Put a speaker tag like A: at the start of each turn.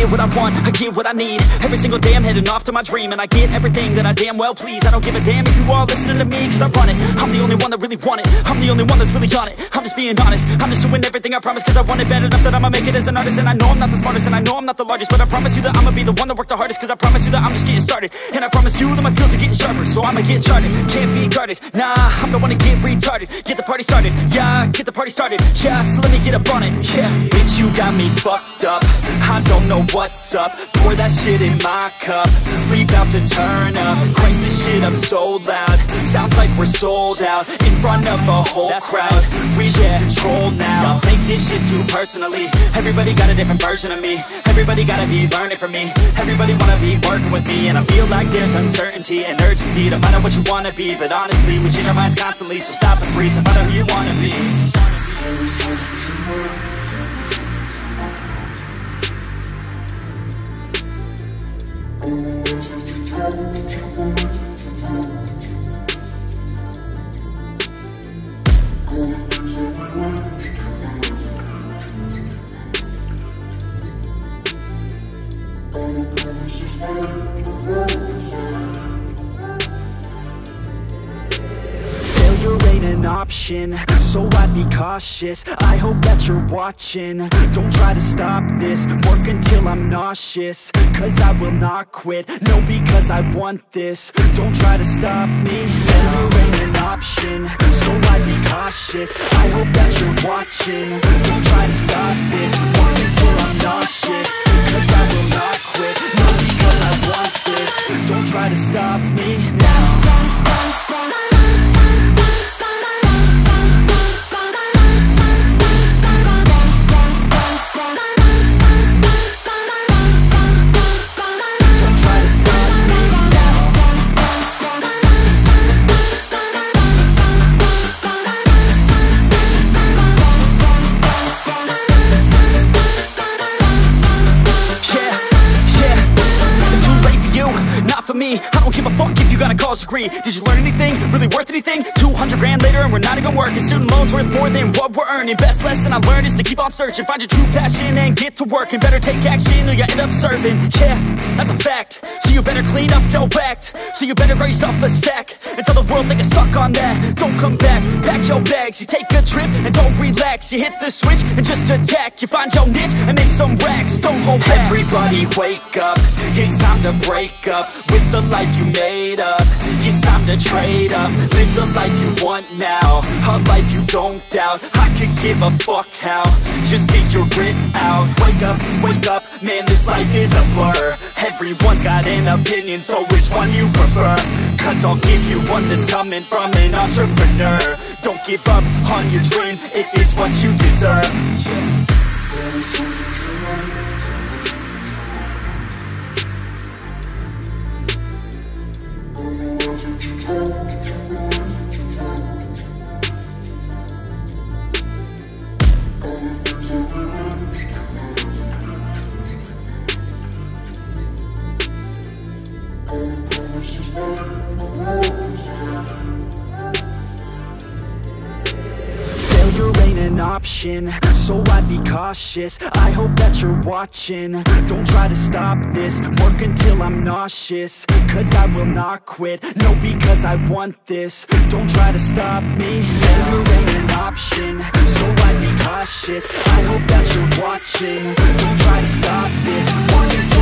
A: get what I want, I get what I need. Every single day I'm heading off to my dream, and I get everything that I damn well please. I don't give a damn if you all listening to me, cause I run it. I'm the only one that really want it, I'm the only one that's really on it. I'm just being honest, I'm just doing everything I promise, cause I want it bad enough that I'ma make it as an artist. And I know I'm not the smartest, and I know I'm not the largest, but I promise you that I'ma be the one that worked the hardest. Cause I promise you that I'm just getting started, and I promise you that my skills are getting sharper. So I'ma get charted, can't be guarded. Nah, I'm the one to get retarded. Get the party started, yeah, get the party started. Yeah, so let me get up on it, yeah. Bitch, you got me fucked up, I don't know what's up. Pour that shit in my cup, we bout to turn up. Crank this shit up so loud, sounds like we're sold out. In front of a whole crowd, we lose control now. Y'all take this shit too personally, everybody got a different version of me. Everybody gotta be learning from me, everybody wanna be working with me. And I feel like there's uncertainty and urgency to find out what you wanna be. But honestly, we change our minds constantly, so stop and breathe to find out who you wanna be. Failure ain't an option, so I'd be cautious. I hope that you're watching, don't try to stop this. Work until I'm nauseous, cause I will not quit. No, because I want this, don't try to stop me. Failure ain't an option, so I'd be cautious. I hope that you're watching, don't try to stop this. Work until I'm nauseous, cause I will not quit. No, because I want this, don't try to stop me now. Me, I don't give a fuck if you got a college degree. Did you learn anything? Really worth anything? 200 grand later and we're not even working. Student loans worth more than what we're earning. Best lesson I learned is to keep on searching. Find your true passion and get to work. And better take action or you end up serving. Yeah, that's a fact. So you better clean up your act. So you better grow yourself a sack and tell the world they can suck on that. Don't come back, pack your bags. You take a trip and don't relax. You hit the switch and just attack. You find your niche and make some racks. Don't hold back. Everybody wake up, it's time to break up with the life you made up. It's time to trade up, live the life you want now, a life you don't doubt. I could give a fuck how, just get your grit out. Wake up, man, this life is a blur. Everyone's got an opinion, so which one you prefer? Cause I'll give you one that's coming from an entrepreneur. Don't give up on your dream if it's what you deserve. Failure ain't an option, so I'd be cautious. I hope that you're watching, don't try to stop this. Work until I'm nauseous, cause I will not quit. No, because I want this, don't try to stop me. Failure ain't an option, so I'd be cautious. I hope that you're watching, don't try to stop this. Work until